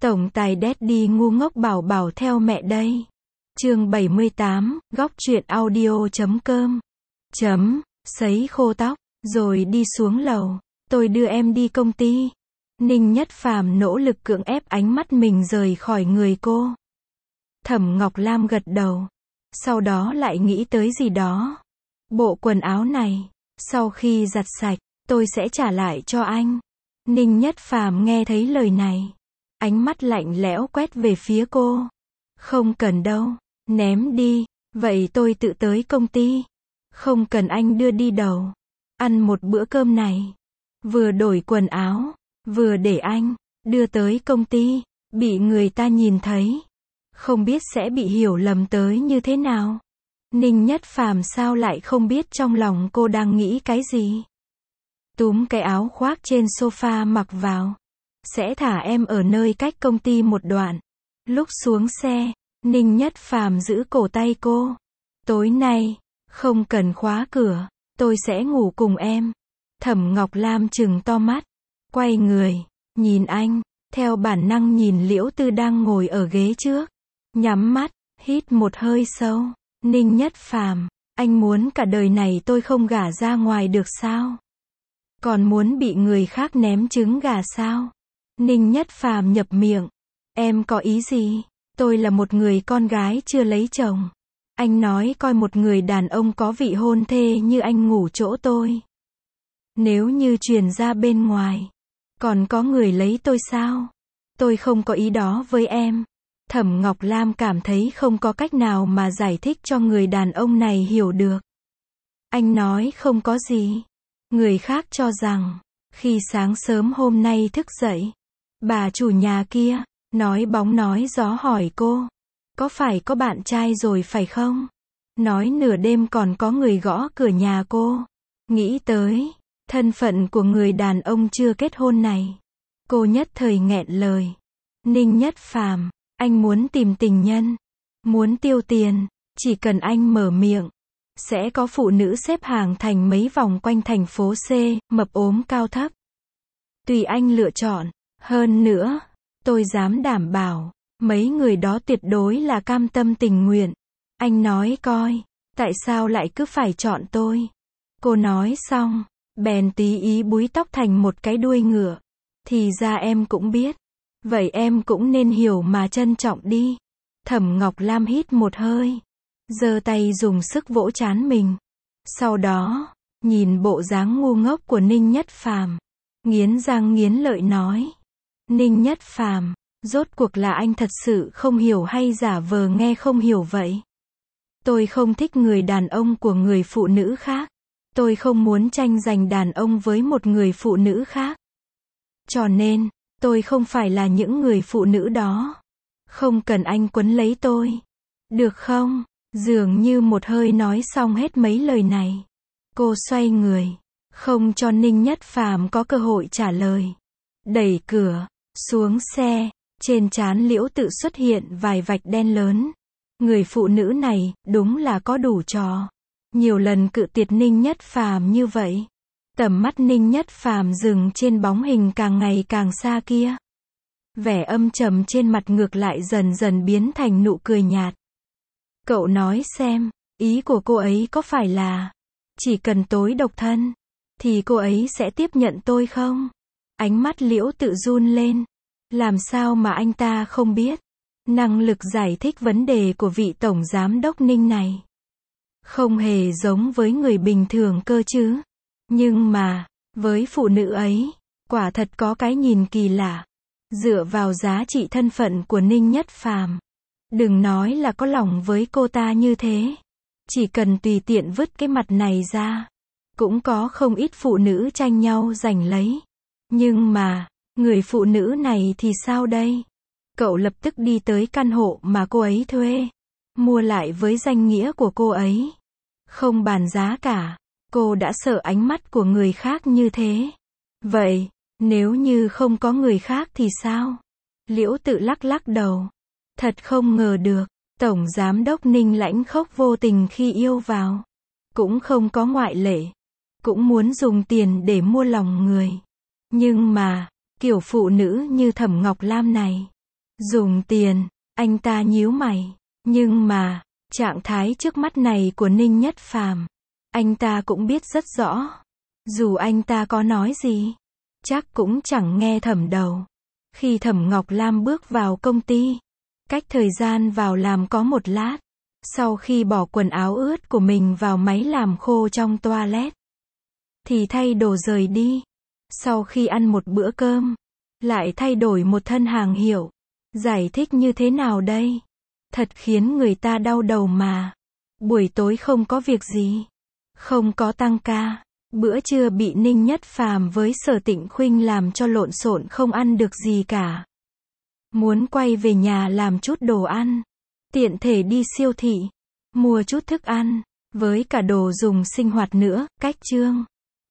Tổng tài Daddy ngu ngốc bảo bảo theo mẹ đây. Chương 78, góc truyện audio.com. Sấy khô tóc, rồi đi xuống lầu. Tôi đưa em đi công ty. Ninh Nhất Phàm nỗ lực cưỡng ép ánh mắt mình rời khỏi người cô. Thẩm Ngọc Lam gật đầu. Sau đó lại nghĩ tới gì đó. Bộ quần áo này, sau khi giặt sạch, tôi sẽ trả lại cho anh. Ninh Nhất Phàm nghe thấy lời này. Ánh mắt lạnh lẽo quét về phía cô. Không cần đâu, ném đi, vậy tôi tự tới công ty. Không cần anh đưa đi đâu. Ăn một bữa cơm này. Vừa đổi quần áo, vừa để anh đưa tới công ty, bị người ta nhìn thấy. Không biết sẽ bị hiểu lầm tới như thế nào. Ninh Nhất Phàm sao lại không biết trong lòng cô đang nghĩ cái gì. Túm cái áo khoác trên sofa mặc vào. Sẽ thả em ở nơi cách công ty một đoạn. Lúc xuống xe, Ninh Nhất Phàm giữ cổ tay cô. Tối nay, không cần khóa cửa, tôi sẽ ngủ cùng em. Thẩm Ngọc Lam trừng to mắt, quay người, nhìn anh, theo bản năng nhìn Liễu Tư đang ngồi ở ghế trước. Nhắm mắt, hít một hơi sâu. Ninh Nhất Phàm, anh muốn cả đời này tôi không gả ra ngoài được sao? Còn muốn bị người khác ném trứng gà sao? Ninh Nhất Phàm nhập miệng. Em có ý gì? Tôi là một người con gái chưa lấy chồng. Anh nói coi một người đàn ông có vị hôn thê như anh ngủ chỗ tôi. Nếu như truyền ra bên ngoài, còn có người lấy tôi sao? Tôi không có ý đó với em. Thẩm Ngọc Lam cảm thấy không có cách nào mà giải thích cho người đàn ông này hiểu được. Anh nói không có gì. Người khác cho rằng, khi sáng sớm hôm nay thức dậy, bà chủ nhà kia, nói bóng nói gió hỏi cô, có phải có bạn trai rồi phải không? Nói nửa đêm còn có người gõ cửa nhà cô. Nghĩ tới thân phận của người đàn ông chưa kết hôn này, cô nhất thời nghẹn lời. Ninh Nhất Phàm, anh muốn tìm tình nhân, muốn tiêu tiền, chỉ cần anh mở miệng, sẽ có phụ nữ xếp hàng thành mấy vòng quanh thành phố C, mập ốm cao thấp. Tùy anh lựa chọn. Hơn nữa, tôi dám đảm bảo, mấy người đó tuyệt đối là cam tâm tình nguyện. Anh nói coi, tại sao lại cứ phải chọn tôi? Cô nói xong, bèn tí ý búi tóc thành một cái đuôi ngựa. Thì ra em cũng biết. Vậy em cũng nên hiểu mà trân trọng đi. Thẩm Ngọc Lam hít một hơi, giơ tay dùng sức vỗ trán mình. Sau đó, nhìn bộ dáng ngu ngốc của Ninh Nhất Phàm, nghiến răng nghiến lợi nói. Ninh Nhất Phàm, rốt cuộc là anh thật sự không hiểu hay giả vờ nghe không hiểu vậy? Tôi không thích người đàn ông của người phụ nữ khác. Tôi không muốn tranh giành đàn ông với một người phụ nữ khác. Cho nên, tôi không phải là những người phụ nữ đó. Không cần anh quấn lấy tôi. Được không? Dường như một hơi nói xong hết mấy lời này. Cô xoay người, không cho Ninh Nhất Phàm có cơ hội trả lời. Đẩy cửa, xuống xe, trên trán Liễu Tự xuất hiện vài vạch đen lớn. Người phụ nữ này, đúng là có đủ trò. Nhiều lần cự tuyệt Ninh Nhất Phàm như vậy. Tầm mắt Ninh Nhất Phàm dừng trên bóng hình càng ngày càng xa kia. Vẻ âm trầm trên mặt ngược lại dần dần biến thành nụ cười nhạt. Cậu nói xem, ý của cô ấy có phải là, chỉ cần tối độc thân, thì cô ấy sẽ tiếp nhận tôi không? Ánh mắt Liễu Tự run lên. Làm sao mà anh ta không biết? Năng lực giải thích vấn đề của vị tổng giám đốc Ninh này không hề giống với người bình thường cơ chứ. Nhưng mà, với phụ nữ ấy, quả thật có cái nhìn kỳ lạ. Dựa vào giá trị thân phận của Ninh Nhất Phàm, đừng nói là có lòng với cô ta như thế. Chỉ cần tùy tiện vứt cái mặt này ra, cũng có không ít phụ nữ tranh nhau giành lấy. Nhưng mà, người phụ nữ này thì sao đây? Cậu lập tức đi tới căn hộ mà cô ấy thuê, mua lại với danh nghĩa của cô ấy. Không bàn giá cả, cô đã sợ ánh mắt của người khác như thế. Vậy, nếu như không có người khác thì sao? Liễu Tự lắc lắc đầu. Thật không ngờ được, tổng giám đốc Ninh lãnh khốc vô tình khi yêu vào. Cũng không có ngoại lệ. Cũng muốn dùng tiền để mua lòng người. Nhưng mà, kiểu phụ nữ như Thẩm Ngọc Lam này, Dùng tiền, anh ta nhíu mày. Nhưng mà, trạng thái trước mắt này của Ninh Nhất Phàm, anh ta cũng biết rất rõ. Dù anh ta có nói gì, chắc cũng chẳng nghe Thẩm đầu. Khi Thẩm Ngọc Lam bước vào công ty, cách thời gian vào làm có một lát. Sau khi bỏ quần áo ướt của mình vào máy làm khô trong toilet, thì thay đồ rời đi. Sau khi ăn một bữa cơm, lại thay đổi một thân hàng hiệu. Giải thích như thế nào đây? Thật khiến người ta đau đầu mà. Buổi tối không có việc gì, không có tăng ca. Bữa trưa bị Ninh Nhất Phàm với Sở Tịnh Khuynh làm cho lộn xộn không ăn được gì cả. Muốn quay về nhà làm chút đồ ăn, tiện thể đi siêu thị, mua chút thức ăn, với cả đồ dùng sinh hoạt nữa. Cách chương